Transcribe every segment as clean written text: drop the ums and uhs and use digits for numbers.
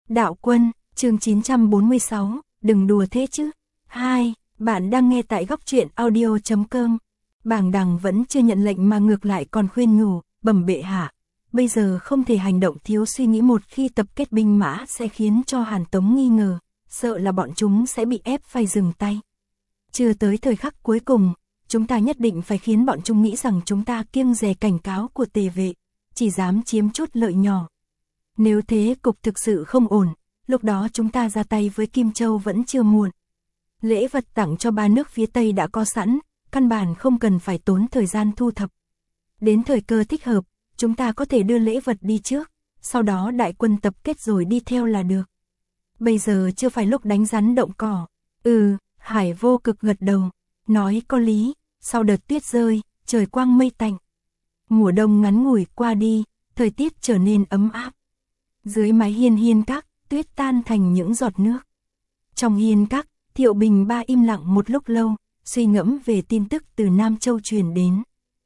Đạo Quân, chương 946, đừng đùa thế chứ. 2. Bạn đang nghe tại góc truyện audio.com. Bàng Đằng vẫn chưa nhận lệnh mà ngược lại còn khuyên nhủ, bẩm bệ hạ. Bây giờ không thể hành động thiếu suy nghĩ, một khi tập kết binh mã sẽ khiến cho Hàn Tống nghi ngờ, sợ là bọn chúng sẽ bị ép phải dừng tay. Chưa tới thời khắc cuối cùng, chúng ta nhất định phải khiến bọn chúng nghĩ rằng chúng ta kiêng dè cảnh cáo của Tề vệ, chỉ dám chiếm chút lợi nhỏ. Nếu thế cục thực sự không ổn, lúc đó chúng ta ra tay với Kim Châu vẫn chưa muộn. Lễ vật tặng cho ba nước phía Tây đã có sẵn, căn bản không cần phải tốn thời gian thu thập. Đến thời cơ thích hợp, chúng ta có thể đưa lễ vật đi trước, sau đó đại quân tập kết rồi đi theo là được. Bây giờ chưa phải lúc đánh rắn động cỏ. Hải Vô Cực gật đầu, nói có lý. Sau đợt tuyết rơi, trời quang mây tạnh. Mùa đông ngắn ngủi qua đi, thời tiết trở nên ấm áp. Dưới mái hiên các, tuyết tan thành những giọt nước. Trong hiên các, Thiệu Bình Ba im lặng một lúc lâu, suy ngẫm về tin tức từ Nam Châu truyền đến.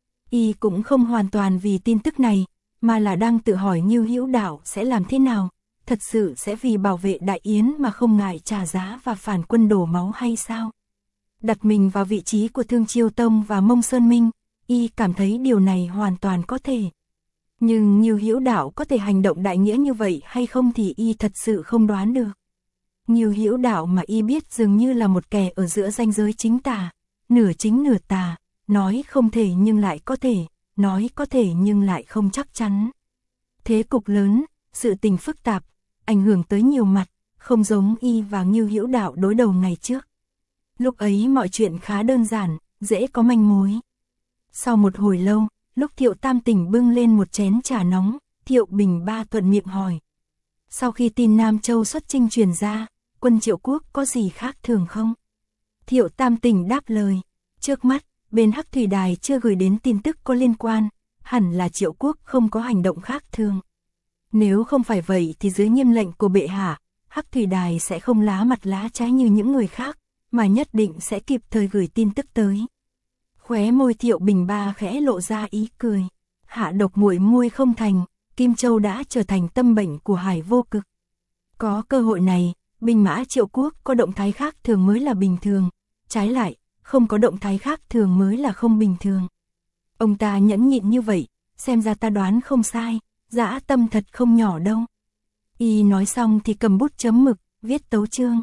Y cũng không hoàn toàn vì tin tức này, mà là đang tự hỏi Ngưu Hữu Đạo sẽ làm thế nào, thật sự sẽ vì bảo vệ Đại Yến mà không ngại trả giá và phản quân đổ máu hay sao? Đặt mình vào vị trí của Thương Chiêu Tông và Mông Sơn Minh, Y cảm thấy điều này hoàn toàn có thể. Nhưng Ngưu Hữu Đạo có thể hành động đại nghĩa như vậy hay không thì Y thật sự không đoán được. Ngưu Hữu Đạo mà Y biết dường như là một kẻ ở giữa ranh giới chính tà, nửa chính nửa tà, nói không thể nhưng lại có thể, nói có thể nhưng lại không chắc chắn. Thế cục lớn, sự tình phức tạp, ảnh hưởng tới nhiều mặt, không giống Y và Ngưu Hữu Đạo đối đầu ngày trước. Lúc ấy mọi chuyện khá đơn giản, dễ có manh mối. Sau một hồi lâu, lúc Thiệu Tam Tỉnh bưng lên một chén trà nóng, Thiệu Bình Ba thuận miệng hỏi. Sau khi tin Nam Châu xuất chinh truyền ra, quân Triệu Quốc có gì khác thường không? Thiệu Tam Tỉnh đáp lời, trước mắt, bên Hắc Thủy Đài chưa gửi đến tin tức có liên quan, hẳn là Triệu Quốc không có hành động khác thường. Nếu không phải vậy thì dưới nghiêm lệnh của bệ hạ, Hắc Thủy Đài sẽ không lá mặt lá trái như những người khác, mà nhất định sẽ kịp thời gửi tin tức tới. Khóe môi Thiệu Bình Ba khẽ lộ ra ý cười. Hạ độc muội muội không thành, Kim Châu đã trở thành tâm bệnh của Hải Vô Cực. Có cơ hội này, binh mã Triệu Quốc có động thái khác thường mới là bình thường, trái lại, không có động thái khác thường mới là không bình thường. Ông ta nhẫn nhịn như vậy, xem ra ta đoán không sai, dã tâm thật không nhỏ đâu. Y nói xong thì cầm bút chấm mực, viết tấu chương.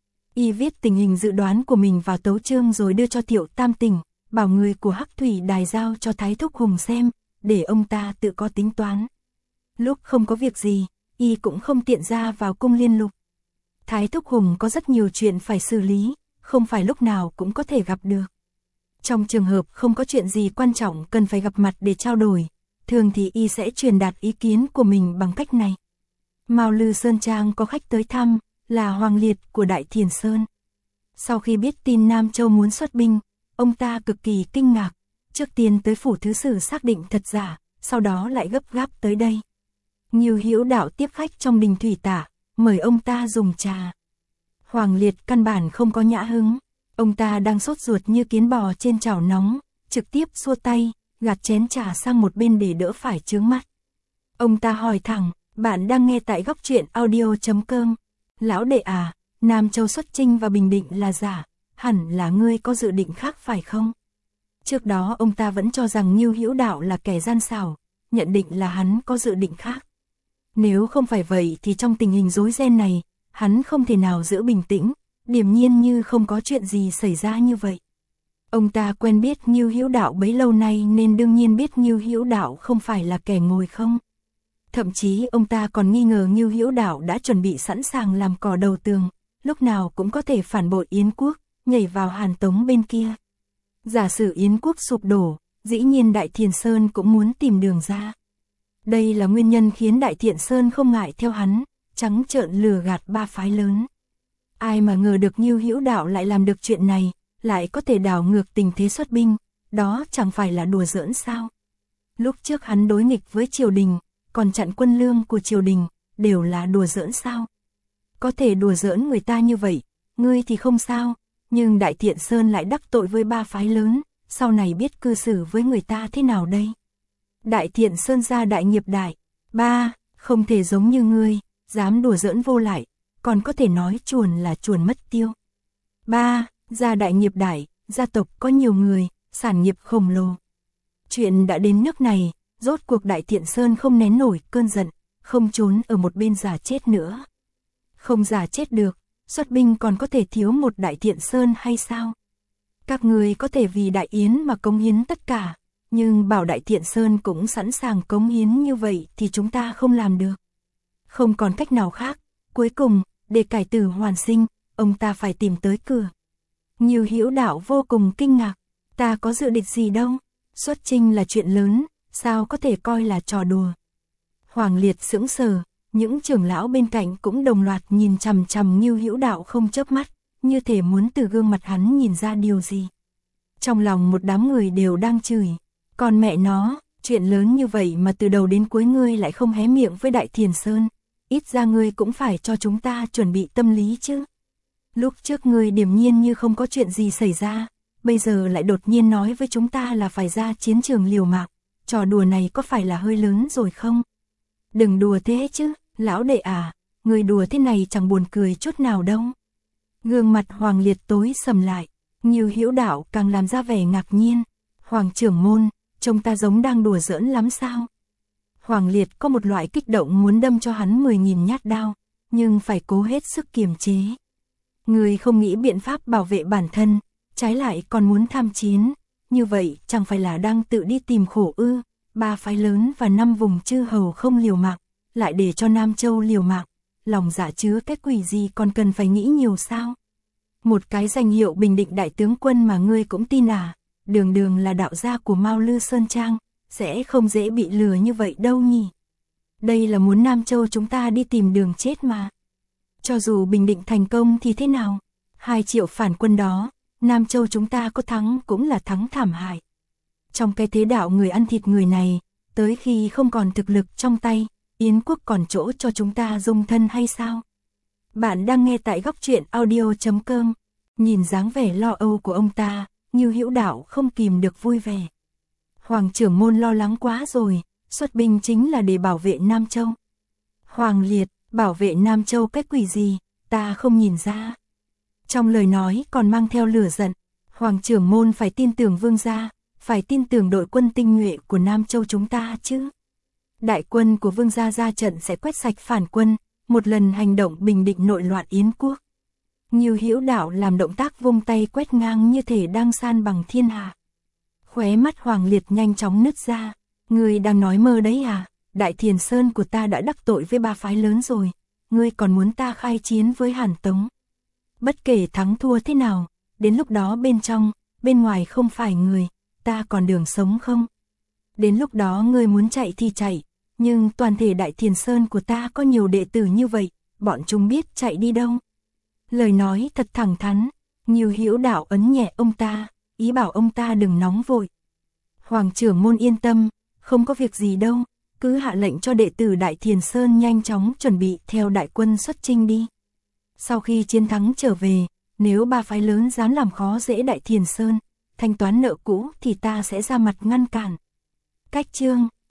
Y viết tình hình dự đoán của mình vào tấu chương rồi đưa cho Thiệu Tam Tỉnh, bảo người của Hắc Thủy Đài giao cho Thái Thúc Hùng xem, để ông ta tự có tính toán. Lúc không có việc gì, Y cũng không tiện ra vào cung Liên Lục. Thái Thúc Hùng có rất nhiều chuyện phải xử lý, không phải lúc nào cũng có thể gặp được. Trong trường hợp không có chuyện gì quan trọng cần phải gặp mặt để trao đổi, thường thì Y sẽ truyền đạt ý kiến của mình bằng cách này. Mao Lư Sơn Trang có khách tới thăm, là Hoàng Liệt của Đại Thiền Sơn. Sau khi biết tin Nam Châu muốn xuất binh, ông ta cực kỳ kinh ngạc, trước tiên tới phủ thứ sử xác định thật giả, sau đó lại gấp gáp tới đây. Ngưu Hữu Đạo tiếp khách trong đình thủy tạ, mời ông ta dùng trà. Hoàng Liệt căn bản không có nhã hứng, ông ta đang sốt ruột như kiến bò trên chảo nóng, trực tiếp xua tay, gạt chén trà sang một bên để đỡ phải chướng mắt. Ông ta hỏi thẳng, bạn đang nghe tại góc truyện audio.com. Lão đệ à, Nam Châu xuất chinh và Bình Định là giả, hẳn là ngươi có dự định khác phải không? Trước đó ông ta vẫn cho rằng Ngưu Hữu Đạo là kẻ gian xảo, nhận định là hắn có dự định khác. Nếu không phải vậy thì trong tình hình rối ren này, hắn không thể nào giữ bình tĩnh, điềm nhiên như không có chuyện gì xảy ra như vậy. Ông ta quen biết Ngưu Hữu Đạo bấy lâu nay nên đương nhiên biết Ngưu Hữu Đạo không phải là kẻ ngồi không. Thậm chí ông ta còn nghi ngờ Ngưu Hữu Đạo đã chuẩn bị sẵn sàng làm cỏ đầu tường, lúc nào cũng có thể phản bội Yến quốc, nhảy vào Hàn Tống bên kia. Giả sử Yến quốc sụp đổ, dĩ nhiên Đại Thiền Sơn cũng muốn tìm đường ra. Đây là nguyên nhân khiến Đại Thiện Sơn không ngại theo hắn, trắng trợn lừa gạt ba phái lớn. Ai mà ngờ được Ngưu Hữu Đạo lại làm được chuyện này, lại có thể đảo ngược tình thế xuất binh, đó chẳng phải là đùa giỡn sao? Lúc trước hắn đối nghịch với triều đình, còn chặn quân lương của triều đình, đều là đùa giỡn sao? Có thể đùa giỡn người ta như vậy, ngươi thì không sao, nhưng Đại Thiện Sơn lại đắc tội với ba phái lớn, sau này biết cư xử với người ta thế nào đây? Đại Thiện Sơn gia đại nghiệp đại, ba, không thể giống như ngươi, dám đùa giỡn vô lại, còn có thể nói chuồn là chuồn mất tiêu. 3. Gia đại nghiệp đại, gia tộc có nhiều người, sản nghiệp khổng lồ. Chuyện đã đến nước này, rốt cuộc Đại Thiện Sơn không nén nổi cơn giận, không trốn ở một bên giả chết nữa. Không giả chết được, xuất binh còn có thể thiếu một Đại Thiện Sơn hay sao? Các người có thể vì Đại Yến mà cống hiến tất cả, nhưng bảo Đại Thiện Sơn cũng sẵn sàng cống hiến như vậy thì chúng ta không làm được. Không còn cách nào khác, cuối cùng, để cải tử hoàn sinh, ông ta phải tìm tới cửa. Nhiều Hữu Đạo vô cùng kinh ngạc, ta có dự định gì đâu, xuất chinh là chuyện lớn, sao có thể coi là trò đùa. Hoàng Liệt sững sờ, những trưởng lão bên cạnh cũng đồng loạt nhìn chằm chằm Ngưu Hữu Đạo không chớp mắt, như thể muốn từ gương mặt hắn nhìn ra điều gì. Trong lòng một đám người đều đang chửi, còn mẹ nó, chuyện lớn như vậy mà từ đầu đến cuối ngươi lại không hé miệng với Đại Thiền Sơn, ít ra ngươi cũng phải cho chúng ta chuẩn bị tâm lý chứ. Lúc trước ngươi điềm nhiên như không có chuyện gì xảy ra, bây giờ lại đột nhiên nói với chúng ta là phải ra chiến trường liều mạng, trò đùa này có phải là hơi lớn rồi không? Đừng đùa thế chứ, lão đệ à, người đùa thế này chẳng buồn cười chút nào đâu. Gương mặt Hoàng Liệt tối sầm lại, Ngưu Hữu Đạo càng làm ra vẻ ngạc nhiên. Hoàng trưởng môn, trông ta giống đang đùa giỡn lắm sao? Hoàng Liệt có một loại kích động muốn đâm cho hắn 10.000 nhát đao, nhưng phải cố hết sức kiềm chế. Người không nghĩ biện pháp bảo vệ bản thân, trái lại còn muốn tham chiến, như vậy chẳng phải là đang tự đi tìm khổ ư? 3 phái lớn và 5 vùng chư hầu không liều mạng, lại để cho Nam Châu liều mạng, lòng dạ chứa cái quỷ gì còn cần phải nghĩ nhiều sao? Một cái danh hiệu Bình Định đại tướng quân mà ngươi cũng tin à? Đường đường là đạo gia của Mao Lư Sơn Trang, sẽ không dễ bị lừa như vậy đâu nhỉ? Đây là muốn Nam Châu chúng ta đi tìm đường chết mà. Cho dù Bình Định thành công thì thế nào? 2 triệu phản quân đó, Nam Châu chúng ta có thắng cũng là thắng thảm hại. Trong cái thế đạo người ăn thịt người này, tới khi không còn thực lực trong tay, Yến quốc còn chỗ cho chúng ta dung thân hay sao? Bạn đang nghe tại góc truyện audio.com. Nhìn dáng vẻ lo âu của ông ta, Ngưu Hữu Đạo không kìm được vui vẻ. Hoàng trưởng môn lo lắng quá rồi, xuất binh chính là để bảo vệ Nam Châu. Hoàng Liệt, bảo vệ Nam Châu cái quỷ gì, ta không nhìn ra. Trong lời nói còn mang theo lửa giận, Hoàng trưởng môn phải tin tưởng vương gia, phải tin tưởng đội quân tinh nhuệ của Nam Châu chúng ta chứ. Đại quân của vương gia ra trận sẽ quét sạch phản quân, một lần hành động bình định nội loạn Yến quốc. Ngưu Hữu Đạo làm động tác vung tay quét ngang như thể đang san bằng thiên hạ. Khóe mắt Hoàng Liệt nhanh chóng nứt ra, ngươi đang nói mơ đấy à? Đại Thiền Sơn của ta đã đắc tội với 3 phái lớn rồi, ngươi còn muốn ta khai chiến với Hàn Tống? Bất kể thắng thua thế nào, đến lúc đó bên trong, bên ngoài không phải người, ta còn đường sống không? Đến lúc đó ngươi muốn chạy thì chạy, nhưng toàn thể Đại Thiền Sơn của ta có nhiều đệ tử như vậy, bọn chúng biết chạy đi đâu? Lời nói thật thẳng thắn, Ngưu Hữu Đạo ấn nhẹ ông ta, ý bảo ông ta đừng nóng vội. Hoàng trưởng môn yên tâm, không có việc gì đâu, cứ hạ lệnh cho đệ tử Đại Thiền Sơn nhanh chóng chuẩn bị theo đại quân xuất chinh đi. Sau khi chiến thắng trở về, nếu 3 phái lớn dám làm khó dễ Đại Thiền Sơn, thanh toán nợ cũ thì ta sẽ ra mặt ngăn cản. Cách chương